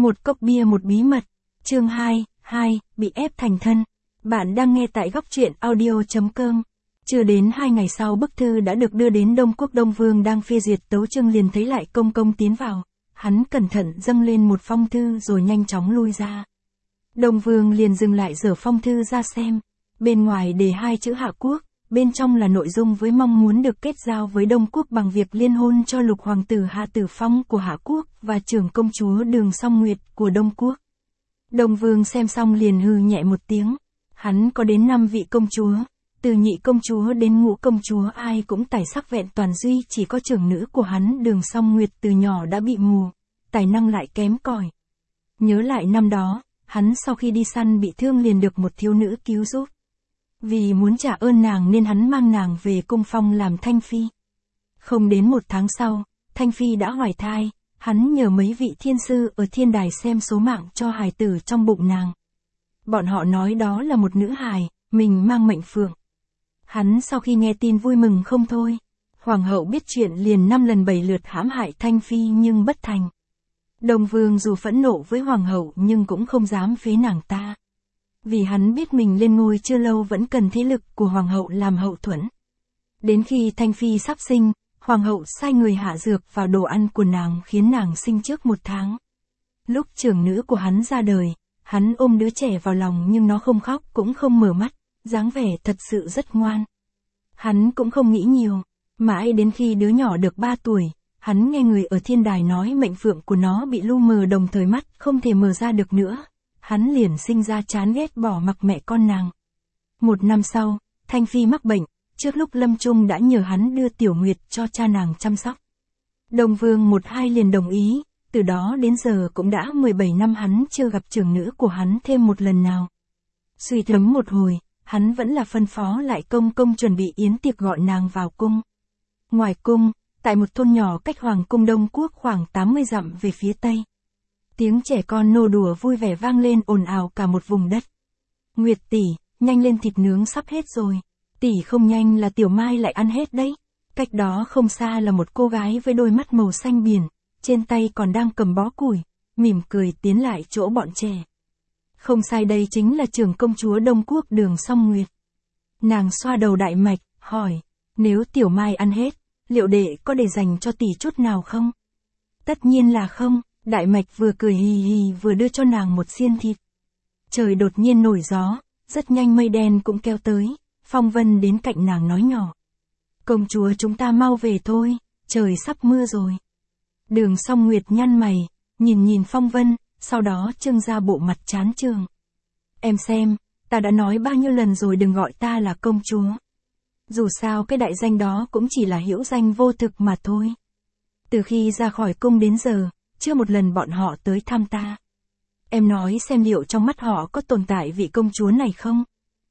Một cốc bia một bí mật. Chương 2, bị ép thành thân. Bạn đang nghe tại góc truyện audio.com. Chưa đến 2 ngày sau bức thư đã được đưa đến Đông Quốc, Đông Vương đang phê duyệt, Tấu Chương liền thấy Lại Công Công tiến vào. Hắn cẩn thận dâng lên một phong thư rồi nhanh chóng lui ra. Đông Vương liền dừng lại dở phong thư ra xem. Bên ngoài đề 2 chữ Hạ Quốc, bên trong là nội dung với mong muốn được kết giao với Đông Quốc bằng việc liên hôn cho lục hoàng tử Hạ Tử Phong của Hạ Quốc và trưởng công chúa Đường Song Nguyệt của Đông Quốc. Đông Vương xem xong liền hừ nhẹ một tiếng. Hắn có đến 5 vị công chúa, từ nhị công chúa đến ngũ công chúa ai cũng tài sắc vẹn toàn, duy chỉ có trưởng nữ của hắn Đường Song Nguyệt từ nhỏ đã bị mù, tài năng lại kém cỏi. Nhớ lại năm đó, hắn sau khi đi săn bị thương liền được một thiếu nữ cứu giúp. Vì muốn trả ơn nàng nên hắn mang nàng về cung phong làm Thanh Phi. Không đến 1 tháng sau, Thanh Phi đã hoài thai, hắn nhờ mấy vị thiên sư ở thiên đài xem số mạng cho hài tử trong bụng nàng. Bọn họ nói đó là một nữ hài, mình mang mệnh phượng. Hắn sau khi nghe tin vui mừng không thôi. Hoàng hậu biết chuyện liền 5 lần 7 lượt hãm hại Thanh Phi nhưng bất thành. Đông Vương dù phẫn nộ với hoàng hậu nhưng cũng không dám phế nàng ta. Vì hắn biết mình lên ngôi chưa lâu vẫn cần thế lực của hoàng hậu làm hậu thuẫn. Đến khi Thanh Phi sắp sinh, hoàng hậu sai người hạ dược vào đồ ăn của nàng khiến nàng sinh trước 1 tháng. Lúc trưởng nữ của hắn ra đời, hắn ôm đứa trẻ vào lòng nhưng nó không khóc cũng không mở mắt, dáng vẻ thật sự rất ngoan. Hắn cũng không nghĩ nhiều, mãi đến khi đứa nhỏ được 3 tuổi, hắn nghe người ở thiên đài nói mệnh phượng của nó bị lu mờ đồng thời mắt không thể mở ra được nữa. Hắn liền sinh ra chán ghét bỏ mặc mẹ con nàng. 1 năm sau, Thanh Phi mắc bệnh, trước lúc lâm chung đã nhờ hắn đưa Tiểu Nguyệt cho cha nàng chăm sóc. Đông Vương 1-2 liền đồng ý, từ đó đến giờ cũng đã 17 năm hắn chưa gặp trưởng nữ của hắn thêm một lần nào. Suy thấm một hồi, hắn vẫn là phân phó Lại Công Công chuẩn bị yến tiệc gọi nàng vào cung. Ngoài cung, tại một thôn nhỏ cách Hoàng cung Đông Quốc khoảng 80 dặm về phía tây. Tiếng trẻ con nô đùa vui vẻ vang lên ồn ào cả một vùng đất. Nguyệt tỷ, nhanh lên, thịt nướng sắp hết rồi. Tỷ không nhanh là Tiểu Mai lại ăn hết đấy. Cách đó không xa là một cô gái với đôi mắt màu xanh biển, trên tay còn đang cầm bó củi, mỉm cười tiến lại chỗ bọn trẻ. Không sai, đây chính là trưởng công chúa Đông Quốc Đường Song Nguyệt. Nàng xoa đầu Đại Mạch, hỏi, nếu Tiểu Mai ăn hết, liệu đệ có để dành cho tỷ chút nào không? Tất nhiên là không. Đại Mạch vừa cười hì hì vừa đưa cho nàng một xiên thịt. Trời đột nhiên nổi gió, rất nhanh mây đen cũng kéo tới, Phong Vân đến cạnh nàng nói nhỏ. Công chúa chúng ta mau về thôi, trời sắp mưa rồi. Đường Song Nguyệt nhăn mày, nhìn Phong Vân, sau đó trưng ra bộ mặt chán chường. Em xem, ta đã nói bao nhiêu lần rồi đừng gọi ta là công chúa. Dù sao cái đại danh đó cũng chỉ là hữu danh vô thực mà thôi. Từ khi ra khỏi cung đến giờ, chưa một lần bọn họ tới thăm ta. Em nói xem liệu trong mắt họ có tồn tại vị công chúa này không?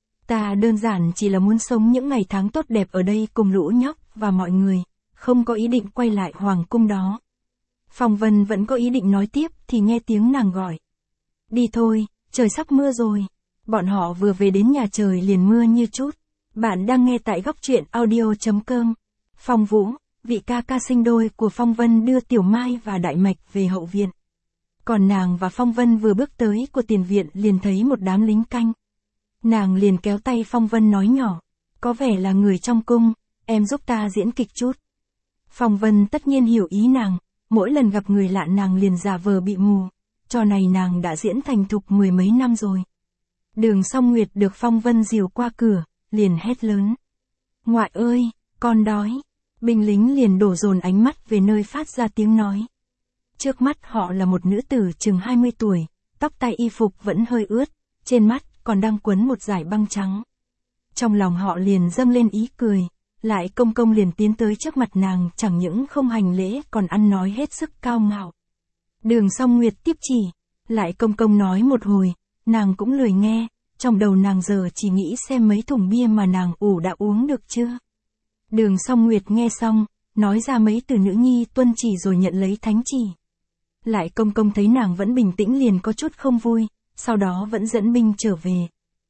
Ta đơn giản chỉ là muốn sống những ngày tháng tốt đẹp ở đây cùng lũ nhóc và mọi người, không có ý định quay lại hoàng cung đó. Phong Vân vẫn có ý định nói tiếp thì nghe tiếng nàng gọi. Đi thôi, trời sắp mưa rồi. Bọn họ vừa về đến nhà trời liền mưa như chút. Bạn đang nghe tại góc truyện audio.com. Phong Vũ, vị ca ca sinh đôi của Phong Vân đưa Tiểu Mai và Đại Mạch về hậu viện. Còn nàng và Phong Vân vừa bước tới của tiền viện liền thấy một đám lính canh. Nàng liền kéo tay Phong Vân nói nhỏ, có vẻ là người trong cung, em giúp ta diễn kịch chút. Phong Vân tất nhiên hiểu ý nàng, mỗi lần gặp người lạ nàng liền giả vờ bị mù, trò này nàng đã diễn thành thục 10 mấy năm rồi. Đường Song Nguyệt được Phong Vân dìu qua cửa, liền hét lớn. Ngoại ơi, con đói. Binh lính liền đổ dồn ánh mắt về nơi phát ra tiếng nói. Trước mắt họ là một nữ tử chừng 20 tuổi, tóc tai y phục vẫn hơi ướt, trên mắt còn đang quấn một dải băng trắng. Trong lòng họ liền dâng lên ý cười, Lại Công Công liền tiến tới trước mặt nàng, chẳng những không hành lễ còn ăn nói hết sức cao ngạo. Đường Song Nguyệt tiếp chỉ, Lại Công Công nói một hồi, nàng cũng lười nghe, trong đầu nàng giờ chỉ nghĩ xem mấy thùng bia mà nàng ủ đã uống được chưa. Đường Song Nguyệt nghe xong, nói ra mấy từ nữ nhi tuân chỉ rồi nhận lấy thánh chỉ. Lại Công Công thấy nàng vẫn bình tĩnh liền có chút không vui, sau đó vẫn dẫn binh trở về.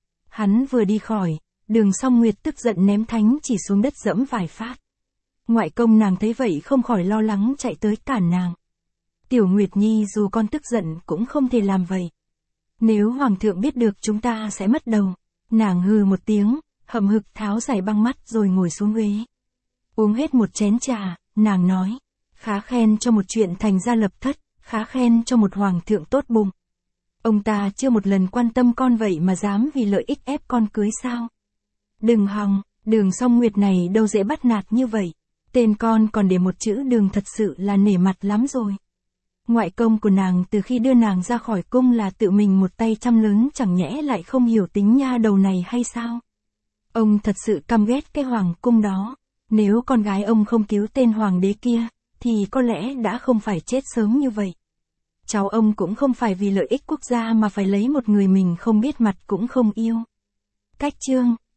Hắn vừa đi khỏi, Đường Song Nguyệt tức giận ném thánh chỉ xuống đất dẫm vài phát. Ngoại công nàng thấy vậy không khỏi lo lắng chạy tới cản nàng. Tiểu Nguyệt Nhi dù con tức giận cũng không thể làm vậy. Nếu Hoàng thượng biết được chúng ta sẽ mất đầu. Nàng hừ một tiếng, hậm hực tháo giày băng mắt rồi ngồi xuống ghế. Uống hết một chén trà, nàng nói. Khá khen cho một chuyện thành gia lập thất, khá khen cho một hoàng thượng tốt bụng. Ông ta chưa một lần quan tâm con vậy mà dám vì lợi ích ép con cưới sao? Đừng hòng, Đường Song Nguyệt này đâu dễ bắt nạt như vậy. Tên con còn để một chữ Đường thật sự là nể mặt lắm rồi. Ngoại công của nàng từ khi đưa nàng ra khỏi cung là tự mình một tay chăm lớn, chẳng nhẽ lại không hiểu tính nha đầu này hay sao? Ông thật sự căm ghét cái hoàng cung đó. Nếu con gái ông không cứu tên hoàng đế kia, thì có lẽ đã không phải chết sớm như vậy. Cháu ông cũng không phải vì lợi ích quốc gia mà phải lấy một người mình không biết mặt cũng không yêu. Cách chương